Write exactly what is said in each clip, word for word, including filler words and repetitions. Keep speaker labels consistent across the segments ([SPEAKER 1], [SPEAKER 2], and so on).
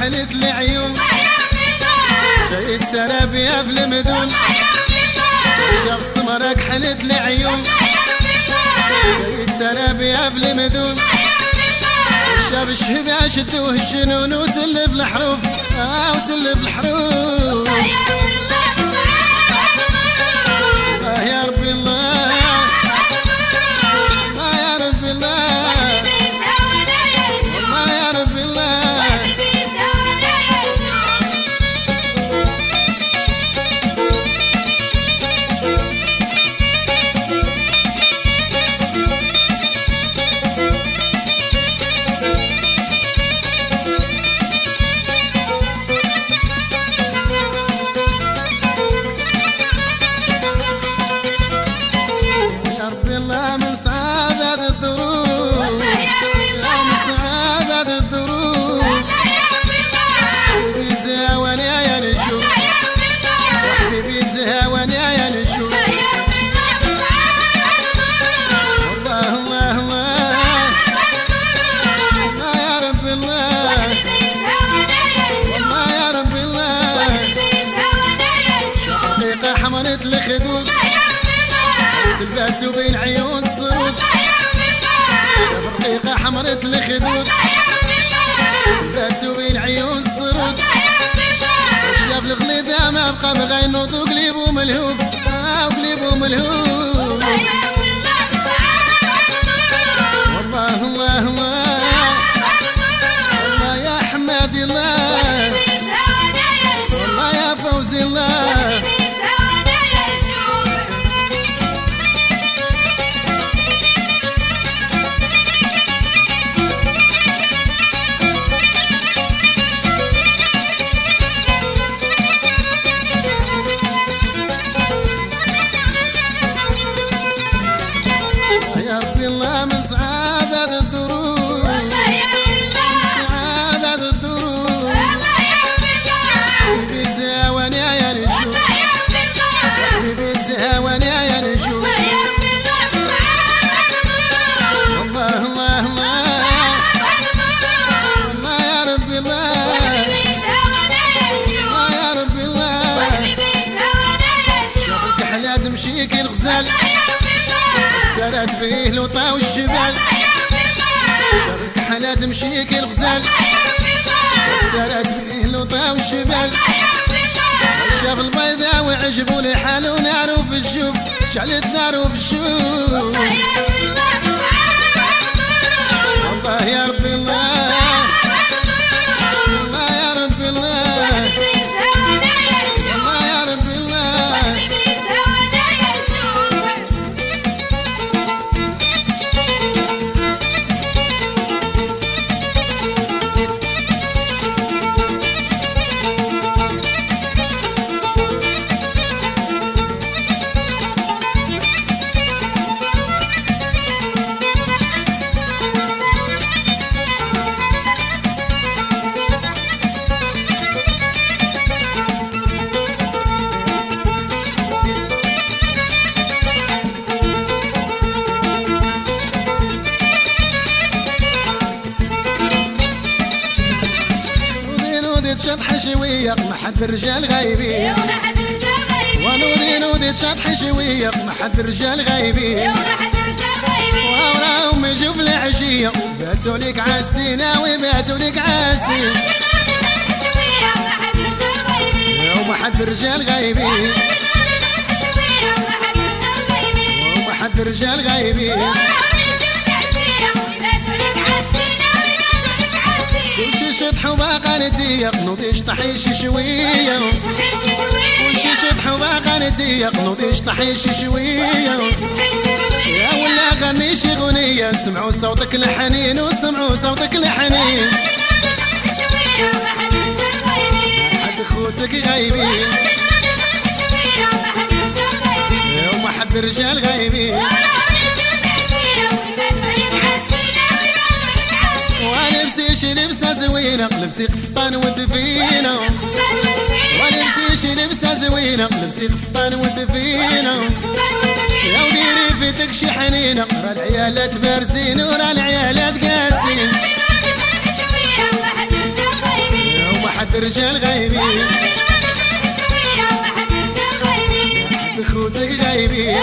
[SPEAKER 1] حلت العيون شيت سراب يا بالمذون شاف سمرك حلت العيون شيت سراب يا بالمذون شاف الشهب شدوه الجنون وتلف الحروف اه وتلف الحروف آه يا ربي الله آه يا ربي الله آه يا ربي الله الخدود سلبات وبين عيون الصرود شاف رقيقة حمرت الخدود سلبات وبين عيون الصرود شاف الغليدة ما بقى بغينوض وقليبو ملهوف اه وقليبو ملهوف والله الله الله الله يا حمادي الله والله يا فوزي الله تمشيك الغزال سالت فيه لوطا والجبال شرك حلا تمشيك الغزال سالت فيه لوطا والجبال شاف البيضاء وعجبوا لي حالو نارو في الجوب شعلت نارو في الجوب الله يا ربي الله الله يا ربي الله الله يا ربي الله شطح شويق ما حد الرجال غايبين
[SPEAKER 2] ما حد الرجال غايبين
[SPEAKER 1] ونودي نودي شطح شويق ما حد الرجال غايبين
[SPEAKER 2] ما حد الرجال غايبين
[SPEAKER 1] وراهم يجوا في العشيه باتوا لك عالسينا وباتوا لك عالسين
[SPEAKER 2] ما حد الرجال غايبين
[SPEAKER 1] وما حد الرجال غايبين وما حد الرجال غايبين كلشي شطح وباقا نتيق نوضي شطحي شي شويه كلشي شطح وباقا نتيق نوضي شطحي شي شويه يا ولا غني شي غنيه سمعوا صوتك الحنين وسمعوا صوتك الحنين حد خوتك غايبين وما حد الرجال غايبين ولبسي شي لبسه زوينه لبسي قفطان ودفينه ولبسي شي لبسه زوينه لبسي قفطان ودفينه يا وديري فيتك شي حنينه راه العيالات بارزين وراه العيالات قاسين حد رجال غايبين حد خوتك غايبين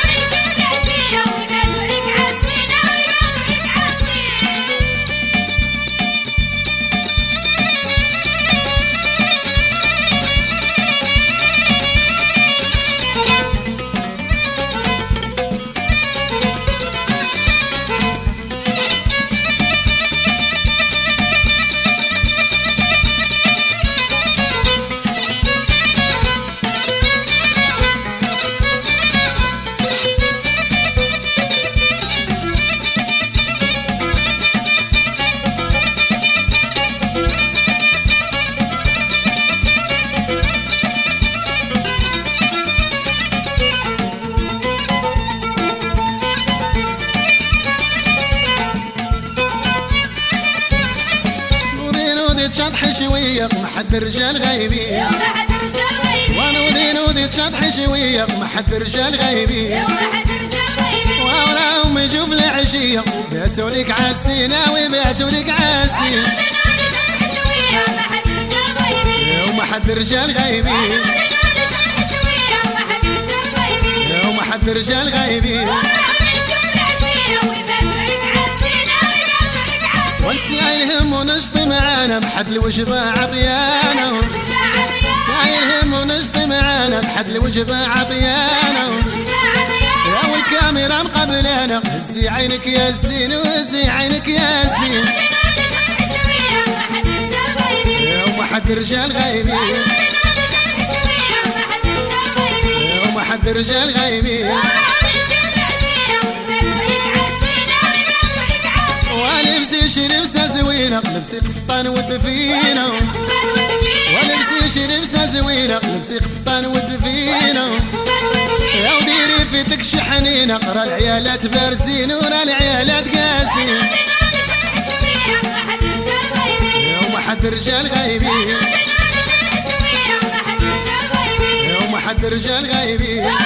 [SPEAKER 1] شطح شوية ما حد رجال غايبين وانا ودين وديت شطح شوية ما حد رجال غايبين وراهم يجوا في العشية باتوا لك عالسينة وباتوا لك عالسين وما حد رجال غايبين وما حد رجال غايبين والسايلهم ونشطي معانا بحد الوجبة عطيانا سايلهم ونشطي معانا بحد الوجبة عطيانا يا والكاميرا مقبلانا هزي عينك يا الزين وهزي عينك يا الزين وما حد رجال غايبين وما حد رجال غايبين ولبسيش لبسة زوينة لبسي قفطان ودفينة ولبسيش لبسة زوينة لبسي قفطان ودفينة يا وديري فيتك شي حنينة راه العيالات بارزين وراه العيالات قاسين وما حد رجال غايبين وما حد رجال غايبين